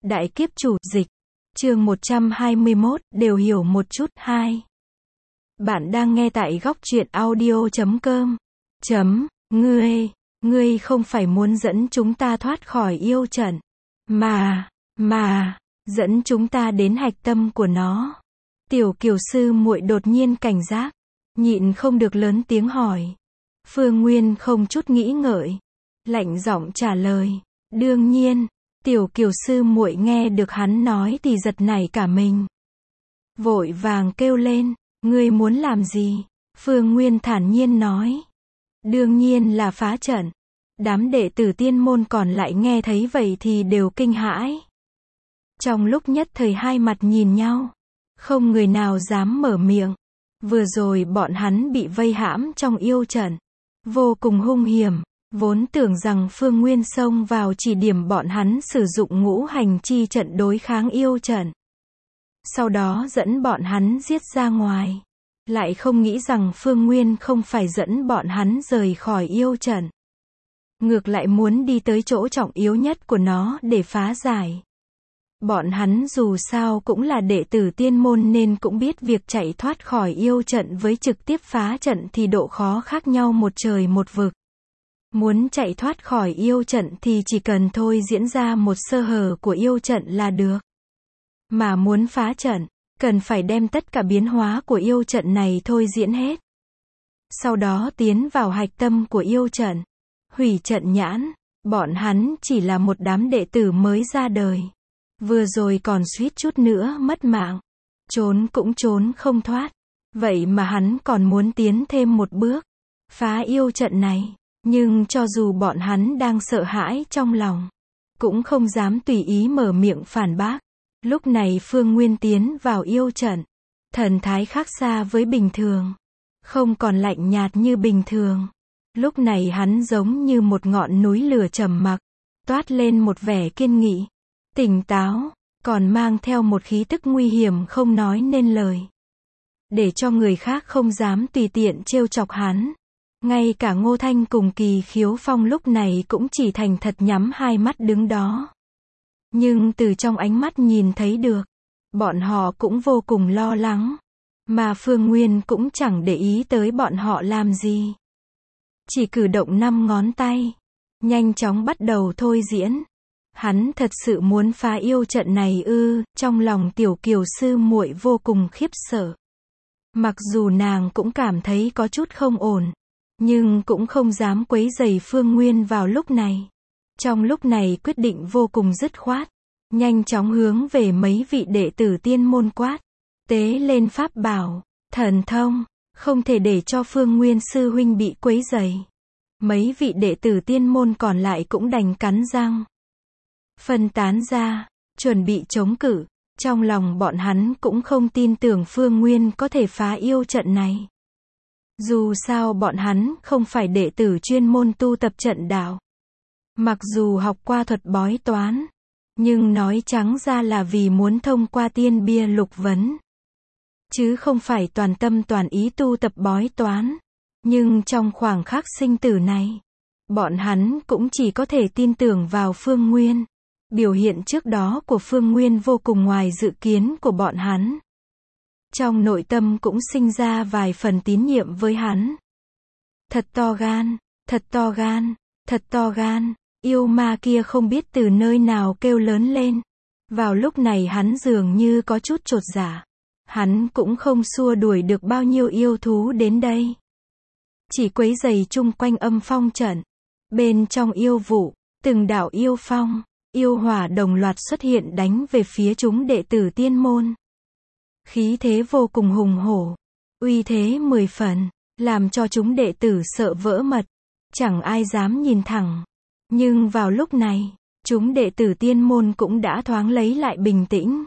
Đại kiếp chủ, dịch. Chương 121, đều hiểu một chút. 2. Bạn đang nghe tại góc truyện audio.com. Ngươi không phải muốn dẫn chúng ta thoát khỏi yêu trận, mà, dẫn chúng ta đến hạch tâm của nó. Tiểu Kiều sư muội đột nhiên cảnh giác, nhịn không được lớn tiếng hỏi. Phương Nguyên không chút nghĩ ngợi, lạnh giọng trả lời, đương nhiên. Tiểu Kiều sư muội nghe được hắn nói thì giật nảy cả mình. Vội vàng kêu lên, ngươi muốn làm gì? Phương Nguyên thản nhiên nói. Đương nhiên là phá trận. Đám đệ tử tiên môn còn lại nghe thấy vậy thì đều kinh hãi. Trong lúc nhất thời hai mặt nhìn nhau, không người nào dám mở miệng. Vừa rồi bọn hắn bị vây hãm trong yêu trận, vô cùng hung hiểm. Vốn tưởng rằng Phương Nguyên xông vào chỉ điểm bọn hắn sử dụng ngũ hành chi trận đối kháng yêu trận, sau đó dẫn bọn hắn giết ra ngoài. Lại không nghĩ rằng Phương Nguyên không phải dẫn bọn hắn rời khỏi yêu trận, ngược lại muốn đi tới chỗ trọng yếu nhất của nó để phá giải. Bọn hắn dù sao cũng là đệ tử tiên môn nên cũng biết việc chạy thoát khỏi yêu trận với trực tiếp phá trận thì độ khó khác nhau một trời một vực. Muốn chạy thoát khỏi yêu trận thì chỉ cần thôi diễn ra một sơ hở của yêu trận là được. Mà muốn phá trận, cần phải đem tất cả biến hóa của yêu trận này thôi diễn hết. Sau đó tiến vào hạch tâm của yêu trận, hủy trận nhãn. Bọn hắn chỉ là một đám đệ tử mới ra đời. Vừa rồi còn suýt chút nữa mất mạng. Trốn cũng trốn không thoát. Vậy mà hắn còn muốn tiến thêm một bước, phá yêu trận này. Nhưng cho dù bọn hắn đang sợ hãi trong lòng, cũng không dám tùy ý mở miệng phản bác. Lúc này Phương Nguyên tiến vào yêu trận, thần thái khác xa với bình thường, không còn lạnh nhạt như bình thường. Lúc này hắn giống như một ngọn núi lửa trầm mặc, toát lên một vẻ kiên nghị, tỉnh táo, còn mang theo một khí tức nguy hiểm không nói nên lời, để cho người khác không dám tùy tiện trêu chọc hắn. Ngay cả Ngô Thanh cùng Kỳ Khiếu Phong lúc này cũng chỉ thành thật nhắm hai mắt đứng đó. Nhưng từ trong ánh mắt nhìn thấy được, bọn họ cũng vô cùng lo lắng. Mà Phương Nguyên cũng chẳng để ý tới bọn họ làm gì. Chỉ cử động 5 ngón tay, nhanh chóng bắt đầu thôi diễn. Hắn thật sự muốn phá yêu trận này ư? Trong lòng Tiểu Kiều sư muội vô cùng khiếp sợ. Mặc dù nàng cũng cảm thấy có chút không ổn, nhưng cũng không dám quấy rầy Phương Nguyên vào lúc này. Trong lúc này quyết định vô cùng dứt khoát, nhanh chóng hướng về mấy vị đệ tử tiên môn quát. Tế lên pháp bảo, thần thông, không thể để cho Phương Nguyên sư huynh bị quấy rầy. Mấy vị đệ tử tiên môn còn lại cũng đành cắn răng, phân tán ra, chuẩn bị chống cự. Trong lòng bọn hắn cũng không tin tưởng Phương Nguyên có thể phá yêu trận này. Dù sao bọn hắn không phải đệ tử chuyên môn tu tập trận đạo. Mặc dù học qua thuật bói toán, nhưng nói trắng ra là vì muốn thông qua tiên bia lục vấn, chứ không phải toàn tâm toàn ý tu tập bói toán. Nhưng trong khoảng khắc sinh tử này, bọn hắn cũng chỉ có thể tin tưởng vào Phương Nguyên. Biểu hiện trước đó của Phương Nguyên vô cùng ngoài dự kiến của bọn hắn. Trong nội tâm cũng sinh ra vài phần tín nhiệm với hắn. Thật to gan, thật to gan, thật to gan. Yêu ma kia không biết từ nơi nào kêu lớn lên. Vào lúc này hắn dường như có chút chột dạ. Hắn cũng không xua đuổi được bao nhiêu yêu thú đến đây, chỉ quấy rầy chung quanh âm phong trận. Bên trong yêu vụ, từng đạo yêu phong, yêu hỏa đồng loạt xuất hiện đánh về phía chúng đệ tử tiên môn. Khí thế vô cùng hùng hổ, uy thế 10 phần, làm cho chúng đệ tử sợ vỡ mật, chẳng ai dám nhìn thẳng. Nhưng vào lúc này, chúng đệ tử tiên môn cũng đã thoáng lấy lại bình tĩnh.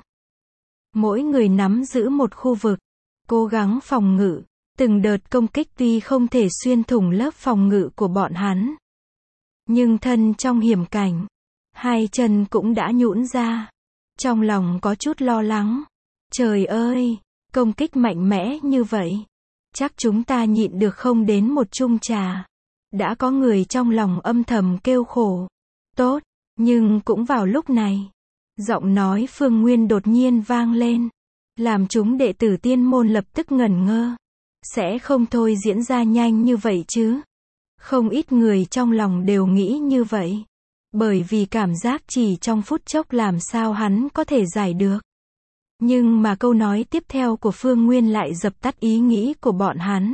Mỗi người nắm giữ một khu vực, cố gắng phòng ngự. Từng đợt công kích tuy không thể xuyên thủng lớp phòng ngự của bọn hắn, nhưng thân trong hiểm cảnh, hai chân cũng đã nhũn ra. Trong lòng có chút lo lắng. Trời ơi, công kích mạnh mẽ như vậy, chắc chúng ta nhịn được không đến một chung trà. Đã có người trong lòng âm thầm kêu khổ. Tốt, nhưng cũng vào lúc này, Giọng nói Phương Nguyên đột nhiên vang lên, làm chúng đệ tử tiên môn lập tức ngẩn ngơ. Sẽ không thôi diễn ra nhanh như vậy chứ? Không ít người trong lòng đều nghĩ như vậy. Bởi vì cảm giác chỉ trong phút chốc làm sao hắn có thể giải được. Nhưng mà câu nói tiếp theo của Phương Nguyên lại dập tắt ý nghĩ của bọn hắn.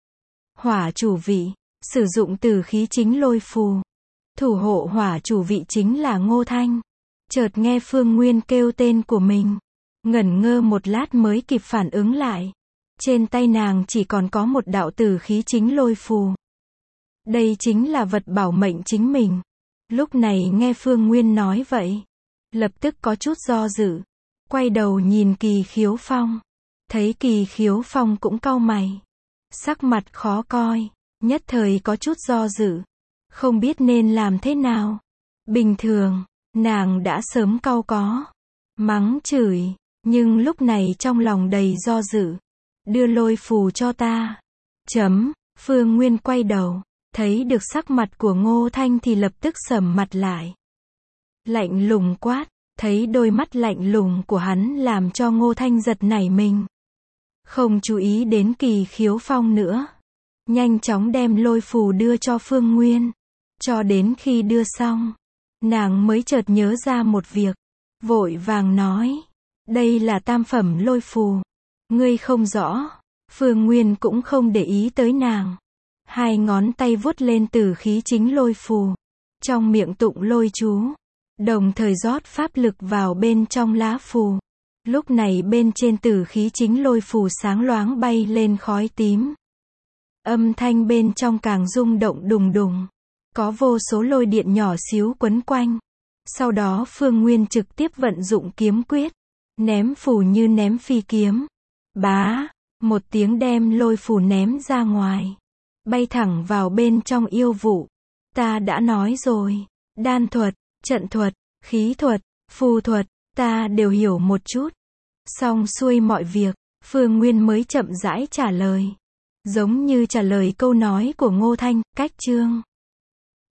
Hỏa chủ vị, sử dụng từ khí chính lôi phù. Thủ hộ hỏa chủ vị chính là Ngô Thanh. Chợt nghe Phương Nguyên kêu tên của mình. Ngẩn ngơ một lát mới kịp phản ứng lại. Trên tay nàng chỉ còn có một đạo tử khí chính lôi phù. Đây chính là vật bảo mệnh chính mình. Lúc này nghe Phương Nguyên nói vậy, lập tức có chút do dự. Quay đầu nhìn Kỳ Khiếu Phong. Thấy Kỳ Khiếu Phong cũng cau mày. Sắc mặt khó coi, nhất thời có chút do dự. Không biết nên làm thế nào. Bình thường, nàng đã sớm cau có. Mắng chửi, nhưng lúc này trong lòng đầy do dự. Đưa lôi phù cho ta. Phương Nguyên quay đầu, thấy được sắc mặt của Ngô Thanh thì lập tức sầm mặt lại. Lạnh lùng quát, thấy đôi mắt lạnh lùng của hắn làm cho Ngô Thanh giật nảy mình. Không chú ý đến Kỳ Khiếu Phong nữa. Nhanh chóng đem lôi phù đưa cho Phương Nguyên. Cho đến khi đưa xong, nàng mới chợt nhớ ra một việc. Vội vàng nói, đây là tam phẩm lôi phù. Ngươi không rõ. Phương Nguyên cũng không để ý tới nàng. Hai ngón tay vuốt lên tử khí chính lôi phù. Trong miệng tụng lôi chú. Đồng thời rót pháp lực vào bên trong lá phù. Lúc này bên trên tử khí chính lôi phù sáng loáng bay lên khói tím. Âm thanh bên trong càng rung động đùng đùng. Có vô số lôi điện nhỏ xíu quấn quanh. Sau đó Phương Nguyên trực tiếp vận dụng kiếm quyết. Ném phù như ném phi kiếm. Bá, một tiếng đem lôi phù ném ra ngoài. Bay thẳng vào bên trong yêu vụ. Ta đã nói rồi, đan thuật, trận thuật, khí thuật, phù thuật, ta đều hiểu một chút. Xong xuôi mọi việc, Phương Nguyên mới chậm rãi trả lời. Giống như trả lời câu nói của Ngô Thanh, cách chương.